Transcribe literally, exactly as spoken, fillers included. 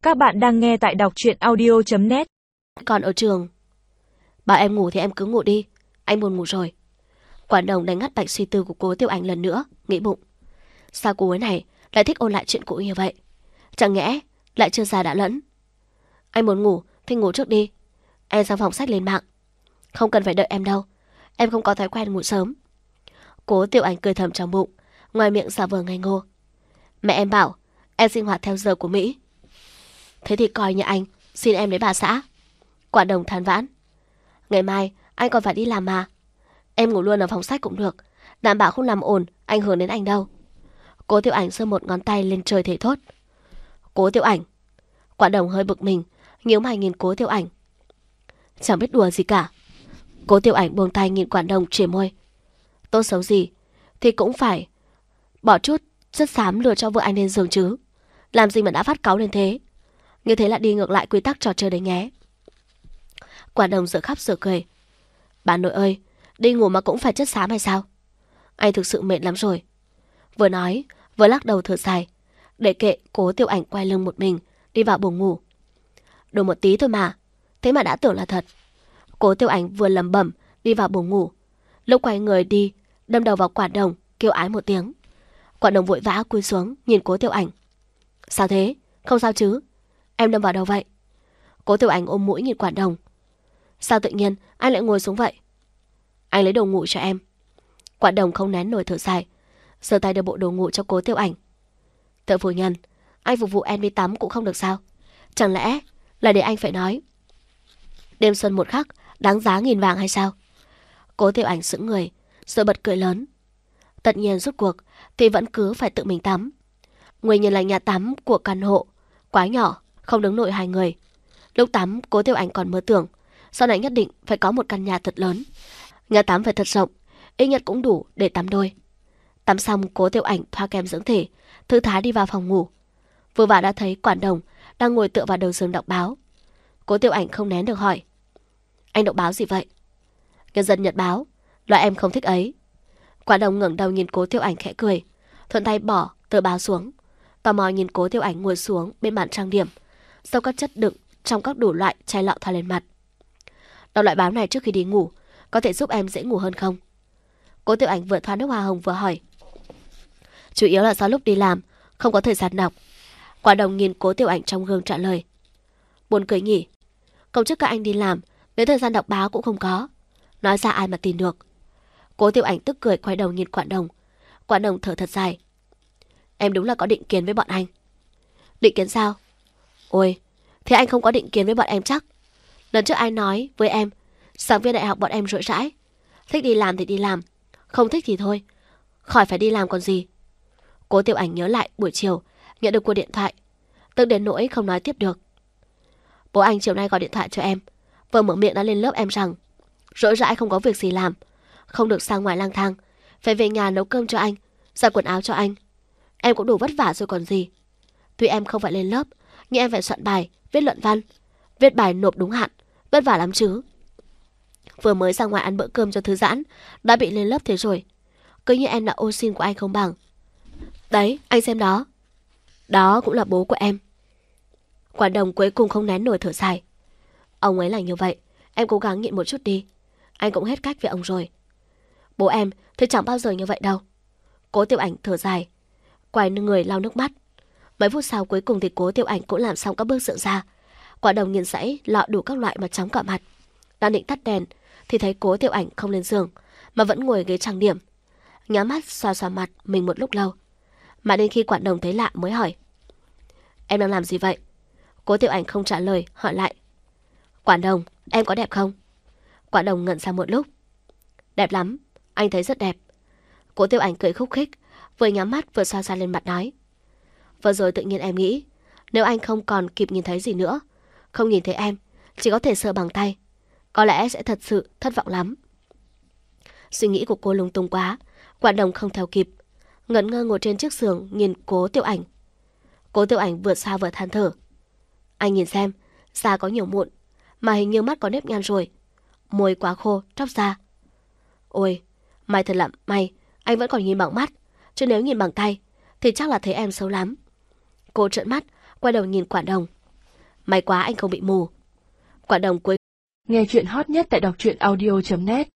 Các bạn đang nghe tại đọc truyện audio chấm net. Còn ở trường, bảo em ngủ thì em cứ ngủ đi, anh buồn ngủ rồi. Quản đồng đánh ngắt mạch suy tư của Cố Tiểu Ảnh lần nữa, nghĩ bụng. Sao cô ấy này lại thích ôn lại chuyện cũ như vậy? Chẳng nhẽ lại chưa già đã lẫn. Anh muốn ngủ thì ngủ trước đi, em sang phòng sách lên mạng. Không cần phải đợi em đâu, em không có thói quen ngủ sớm. Cố Tiểu Ảnh cười thầm trong bụng, ngoài miệng giả vờ ngây ngô. Mẹ em bảo em sinh hoạt theo giờ của Mỹ. Thế thì coi như anh xin em lấy bà xã. Quản đồng than vãn. Ngày mai anh còn phải đi làm mà. Em ngủ luôn ở phòng sách cũng được, đảm bảo không làm ồn ảnh hưởng đến anh đâu. Cố Tiểu Ảnh giơ một ngón tay lên trời thề thốt. Cố Tiểu Ảnh. Quản đồng hơi bực mình, nhíu mày nhìn Cố Tiểu Ảnh. Chẳng biết đùa gì cả. Cố Tiểu Ảnh buông tay nhìn quản đồng chìa môi. Tốt xấu gì thì cũng phải bỏ chút chất xám lừa cho vợ anh lên giường chứ. Làm gì mà đã phát cáu đến thế. Như thế là đi ngược lại quy tắc trò chơi đấy nhé. Quản đồng dở khắp dở cười. Bà nội ơi, đi ngủ mà cũng phải chất xám hay sao? Anh thực sự mệt lắm rồi. Vừa nói vừa lắc đầu thở dài, để kệ Cố Tiểu Ảnh quay lưng một mình đi vào buồng ngủ. Đùa một tí thôi mà, thế mà đã tưởng là thật. Cố Tiểu Ảnh vừa lẩm bẩm đi vào buồng ngủ, lúc quay người đi đâm đầu vào quản đồng, kêu ái một tiếng. Quản đồng vội vã cúi xuống nhìn Cố Tiểu Ảnh. Sao thế? Không sao chứ? Em đâm vào đâu vậy? Cố Tiểu Ảnh ôm mũi nhìn quản đồng. Sao tự nhiên anh lại ngồi xuống vậy? Anh lấy đồ ngủ cho em. Quản đồng không nén nổi thở dài, giơ tay đưa bộ đồ ngủ cho Cố Tiểu Ảnh. Tự phu nhân, anh phục vụ em đi tắm cũng không được sao? Chẳng lẽ là để anh phải nói đêm xuân một khắc đáng giá nghìn vàng hay sao? Cố Tiểu Ảnh sững người rồi bật cười lớn. Tất nhiên rốt cuộc thì vẫn cứ phải tự mình tắm. Nguyên nhân là nhà tắm của căn hộ quá nhỏ, không đứng nổi hai người. Lúc tắm Cố Tiểu Ảnh còn mơ tưởng sau này nhất định phải có một căn nhà thật lớn, nhà tắm phải thật rộng, ít nhất cũng đủ để tắm đôi. Tắm xong Cố Tiểu Ảnh thoa kem dưỡng thể, thư thái đi vào phòng ngủ. Vừa vào đã thấy quản đồng đang ngồi tựa vào đầu giường đọc báo. Cố Tiểu Ảnh không nén được hỏi. Anh đọc báo gì vậy? Nhân dân Nhật báo, loại em không thích ấy. Quản đồng ngẩng đầu nhìn Cố Tiểu Ảnh khẽ cười, thuận tay bỏ tờ báo xuống, tò mò nhìn Cố Tiểu Ảnh ngồi xuống bên bàn trang điểm, sau các chất đựng trong các đủ loại chai lọ thoa lên mặt. Đọc loại báo này trước khi đi ngủ có thể giúp em dễ ngủ hơn không? Cố Tiểu Ảnh vừa thoa nước hoa hồng vừa hỏi. Chủ yếu là do lúc đi làm không có thời gian đọc. Quản đồng nhìn Cố Tiểu Ảnh trong gương trả lời. Buồn cười nhỉ, công chức các anh đi làm đến thời gian đọc báo cũng không có, nói ra ai mà tin được. Cố Tiểu Ảnh tức cười quay đầu nhìn quản đồng. Quản đồng thở thật dài. Em đúng là có định kiến với bọn anh. Định kiến sao? Ôi, thế anh không có định kiến với bọn em chắc. Lần trước ai nói với em giảng viên đại học bọn em rỗi rãi, thích đi làm thì đi làm, không thích thì thôi, khỏi phải đi làm còn gì. Cố Tiểu Ảnh nhớ lại buổi chiều nhận được cuộc điện thoại, tức đến nỗi không nói tiếp được. Bố anh chiều nay gọi điện thoại cho em, vừa mở miệng đã lên lớp em rằng rỗi rãi không có việc gì làm, không được sang ngoài lang thang, phải về nhà nấu cơm cho anh, giặt quần áo cho anh. Em cũng đủ vất vả rồi còn gì. Tuy em không phải lên lớp, nhưng em phải soạn bài, viết luận văn, viết bài nộp đúng hạn, vất vả lắm chứ. Vừa mới ra ngoài ăn bữa cơm cho thư giãn đã bị lên lớp thế rồi. Cứ như em là ô sin của anh không bằng. Đấy, anh xem đó. Đó cũng là bố của em. Quản đồng cuối cùng không nén nổi thở dài. Ông ấy là như vậy, em cố gắng nhịn một chút đi. Anh cũng hết cách với ông rồi. Bố em thì chẳng bao giờ như vậy đâu. Cố Tiểu Ảnh thở dài, quay người lau nước mắt. Mấy phút sau cuối cùng thì Cố Tiểu Ảnh cũng làm xong các bước dựng ra. Quản đồng nhìn dãy lọ đủ các loại mà chóng cả mặt. Đang định tắt đèn thì thấy Cố Tiểu Ảnh không lên giường mà vẫn ngồi ghế trang điểm, nhắm mắt xoa xoa mặt mình một lúc lâu. Mà đến khi quản đồng thấy lạ mới hỏi. Em đang làm gì vậy? Cố Tiểu Ảnh không trả lời, hỏi lại. Quản đồng, em có đẹp không? Quản đồng ngẩn ra một lúc. Đẹp lắm, anh thấy rất đẹp. Cố Tiểu Ảnh cười khúc khích, vừa nhắm mắt vừa xoa xoa lên mặt nói. Vừa rồi tự nhiên em nghĩ, nếu anh không còn kịp nhìn thấy gì nữa, không nhìn thấy em, chỉ có thể sờ bằng tay, có lẽ sẽ thật sự thất vọng lắm. Suy nghĩ của cô lung tung quá, quản đồng không theo kịp, ngẩn ngơ ngồi trên chiếc giường nhìn Cố Tiểu Ảnh. Cố Tiểu Ảnh vừa xa vừa than thở. Anh nhìn xem, da có nhiều mụn, mà hình như mắt có nếp nhăn rồi, môi quá khô, tróc da. Ôi, may thật là may, anh vẫn còn nhìn bằng mắt, chứ nếu nhìn bằng tay thì chắc là thấy em xấu lắm. Cô trợn mắt, quay đầu nhìn quản đồng. May quá anh không bị mù. Quả đồng cuối. Nghe chuyện hot nhất tại đọc truyện audio chấm net